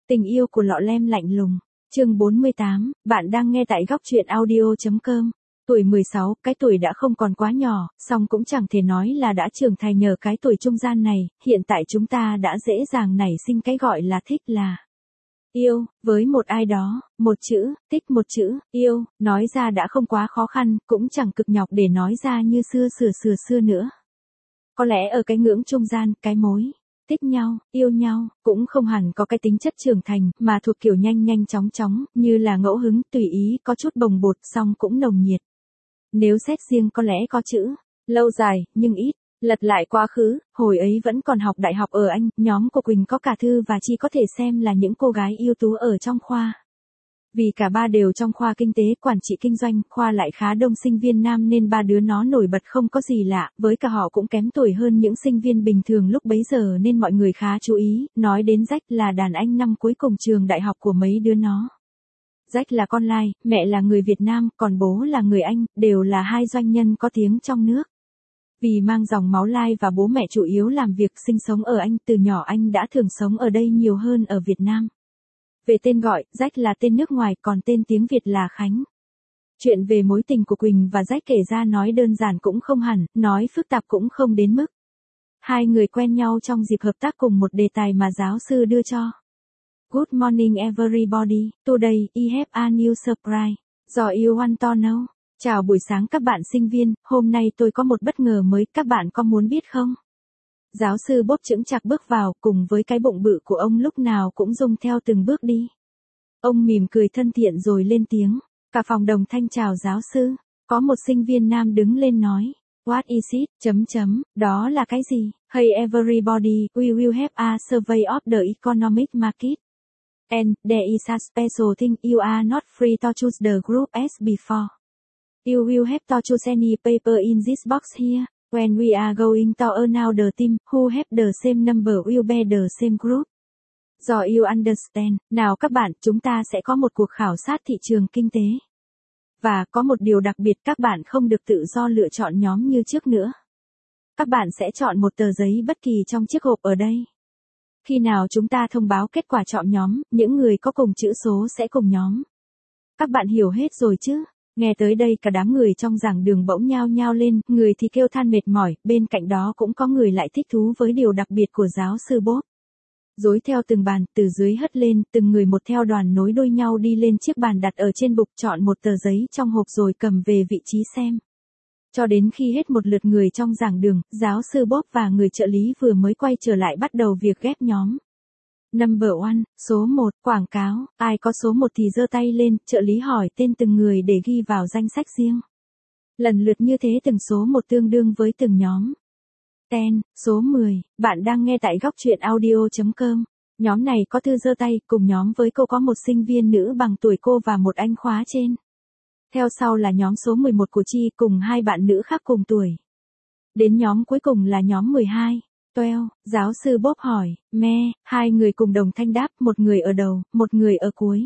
Tình yêu của lọ lem lạnh lùng. Chương 48, bạn đang nghe tại góc truyện audio.com. Tuổi 16, cái tuổi đã không còn quá nhỏ, song cũng chẳng thể nói là đã trưởng thành nhờ cái tuổi trung gian này, hiện tại chúng ta đã dễ dàng nảy sinh cái gọi là thích là yêu, với một ai đó, một chữ, thích một chữ, yêu, nói ra đã không quá khó khăn, cũng chẳng cực nhọc để nói ra như xưa nữa. Có lẽ ở cái ngưỡng trung gian, cái mối thích nhau, yêu nhau, cũng không hẳn có cái tính chất trưởng thành, mà thuộc kiểu nhanh chóng, như là ngẫu hứng, tùy ý, có chút bồng bột, song cũng nồng nhiệt. Nếu xét riêng có lẽ có chữ, lâu dài, nhưng ít. Lật lại quá khứ, hồi ấy vẫn còn học đại học ở Anh, nhóm của Quỳnh có cả Thư và Chi có thể xem là những cô gái ưu tú ở trong khoa. Vì cả ba đều trong khoa kinh tế, quản trị kinh doanh, khoa lại khá đông sinh viên nam nên ba đứa nó nổi bật không có gì lạ, với cả họ cũng kém tuổi hơn những sinh viên bình thường lúc bấy giờ nên mọi người khá chú ý, nói đến Jack là đàn anh năm cuối cùng trường đại học của mấy đứa nó. Jack là con lai, mẹ là người Việt Nam, còn bố là người Anh, đều là hai doanh nhân có tiếng trong nước. Vì mang dòng máu lai và bố mẹ chủ yếu làm việc sinh sống ở Anh, từ nhỏ anh đã thường sống ở đây nhiều hơn ở Việt Nam. Về tên gọi, Jack là tên nước ngoài, còn tên tiếng Việt là Khánh. Chuyện về mối tình của Quỳnh và Jack kể ra nói đơn giản cũng không hẳn, nói phức tạp cũng không đến mức. Hai người quen nhau trong dịp hợp tác cùng một đề tài mà giáo sư đưa cho. Good morning everybody, today I have a new surprise. Do you want to know? Chào buổi sáng các bạn sinh viên, hôm nay tôi có một bất ngờ mới, các bạn có muốn biết không? Giáo sư Bob chững chạc bước vào, cùng với cái bụng bự của ông lúc nào cũng rung theo từng bước đi. Ông mỉm cười thân thiện rồi lên tiếng. Cả phòng đồng thanh chào giáo sư. Có một sinh viên nam đứng lên nói. What is it? Đó là cái gì? Hey everybody, we will have a survey of the economic market. And there is a special thing, you are not free to choose the group as before. You will have to choose any paper in this box here. When we are going to another team, who have the same number will be the same group. Do you understand? Nào các bạn, chúng ta sẽ có một cuộc khảo sát thị trường kinh tế. Và có một điều đặc biệt, các bạn không được tự do lựa chọn nhóm như trước nữa. Các bạn sẽ chọn một tờ giấy bất kỳ trong chiếc hộp ở đây. Khi nào chúng ta thông báo kết quả chọn nhóm, những người có cùng chữ số sẽ cùng nhóm. Các bạn hiểu hết rồi chứ? Nghe tới đây cả đám người trong giảng đường bỗng nhao nhao lên, người thì kêu than mệt mỏi, bên cạnh đó cũng có người lại thích thú với điều đặc biệt của giáo sư Bob. Dối theo từng bàn, từ dưới hất lên, từng người một theo đoàn nối đuôi nhau đi lên chiếc bàn đặt ở trên bục, chọn một tờ giấy trong hộp rồi cầm về vị trí xem. Cho đến khi hết một lượt người trong giảng đường, giáo sư Bob và người trợ lý vừa mới quay trở lại bắt đầu việc ghép nhóm. Number 1, số 1, quảng cáo, ai có số 1 thì giơ tay lên, trợ lý hỏi tên từng người để ghi vào danh sách riêng. Lần lượt như thế từng số 1 tương đương với từng nhóm. 10, số 10, bạn đang nghe tại góc truyện audio.com. Nhóm này có Thư giơ tay, cùng nhóm với cô có một sinh viên nữ bằng tuổi cô và một anh khóa trên. Theo sau là nhóm số 11 của Chi cùng hai bạn nữ khác cùng tuổi. Đến nhóm cuối cùng là nhóm 12. Giáo sư Bob hỏi, hai người cùng đồng thanh đáp, một người ở đầu, một người ở cuối.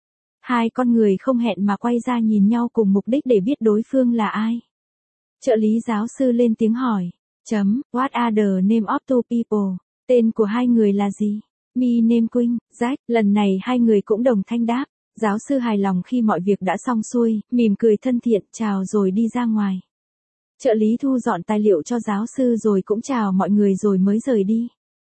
Hai con người không hẹn mà quay ra nhìn nhau cùng mục đích để biết đối phương là ai. Trợ lý giáo sư lên tiếng hỏi, what are the name of two people? Tên của hai người là gì? Me name Quỳnh, Jack, lần này hai người cũng đồng thanh đáp. Giáo sư hài lòng khi mọi việc đã xong xuôi, mỉm cười thân thiện, chào rồi đi ra ngoài. Trợ lý thu dọn tài liệu cho giáo sư rồi cũng chào mọi người rồi mới rời đi.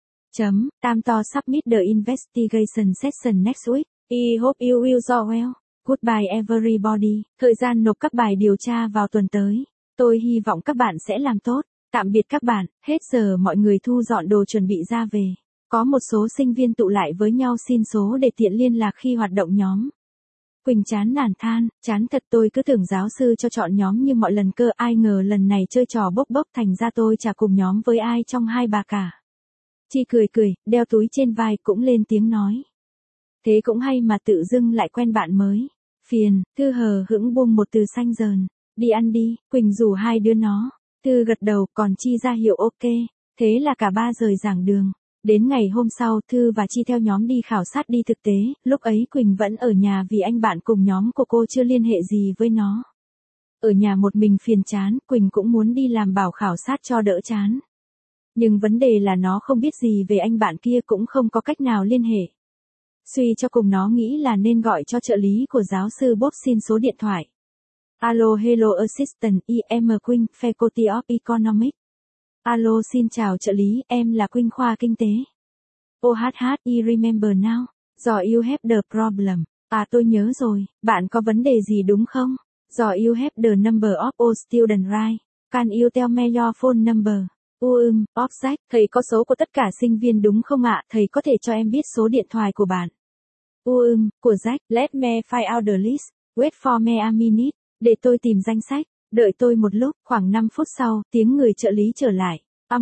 Time to submit the investigation session next week. I hope you will do well. Goodbye everybody. Thời gian nộp các bài điều tra vào tuần tới. Tôi hy vọng các bạn sẽ làm tốt. Tạm biệt các bạn. Hết giờ mọi người thu dọn đồ chuẩn bị ra về. Có một số sinh viên tụ lại với nhau xin số để tiện liên lạc khi hoạt động nhóm. Quỳnh chán nản than, chán thật, tôi cứ tưởng giáo sư cho chọn nhóm như mọi lần cơ, ai ngờ lần này chơi trò bốc thành ra tôi chả cùng nhóm với ai trong hai bà cả. Chi cười, đeo túi trên vai cũng lên tiếng nói. Thế cũng hay mà tự dưng lại quen bạn mới. Phiền, Thư hờ hững buông một từ xanh dờn. Đi ăn đi, Quỳnh rủ hai đứa nó. Thư gật đầu, còn Chi ra hiệu ok. Thế là cả ba rời giảng đường. Đến ngày hôm sau, Thư và Chi theo nhóm đi khảo sát đi thực tế, lúc ấy Quỳnh vẫn ở nhà vì anh bạn cùng nhóm của cô chưa liên hệ gì với nó. Ở nhà một mình phiền chán, Quỳnh cũng muốn đi làm bảo khảo sát cho đỡ chán. Nhưng vấn đề là nó không biết gì về anh bạn kia, cũng không có cách nào liên hệ. Suy cho cùng nó nghĩ là nên gọi cho trợ lý của giáo sư Bob xin số điện thoại. Alo hello assistant, em Queen, Faculty of Economics. Alo xin chào trợ lý, em là Queen khoa kinh tế. Oh I remember now. Do you have the problem. À tôi nhớ rồi, bạn có vấn đề gì đúng không? Do you have the number of all student right. Can you tell me your phone number? Jack, thầy có số của tất cả sinh viên đúng không ạ? Thầy có thể cho em biết số điện thoại của bạn. Của Jack, let me find out the list. Wait for me a minute. Để tôi tìm danh sách. Đợi tôi một lúc, khoảng 5 phút sau, tiếng người trợ lý trở lại.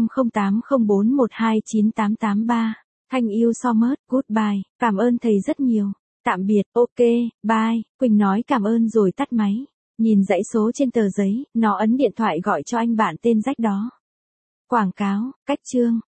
0804129883. Thank you so much, goodbye. Cảm ơn thầy rất nhiều. Tạm biệt, ok, bye. Quỳnh nói cảm ơn rồi tắt máy. Nhìn dãy số trên tờ giấy, nó ấn điện thoại gọi cho anh bạn tên Jack đó. Quảng cáo, cách chương.